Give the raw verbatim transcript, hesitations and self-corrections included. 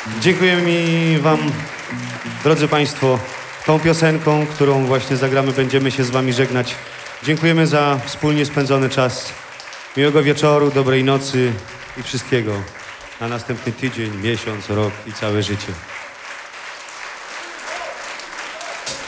Dziękujemy mi wam, drodzy państwo, tą piosenką, którą właśnie zagramy, będziemy się z wami żegnać. Dziękujemy za wspólnie spędzony czas. Miłego wieczoru, dobrej nocy i wszystkiego na następny tydzień, miesiąc, rok i całe życie.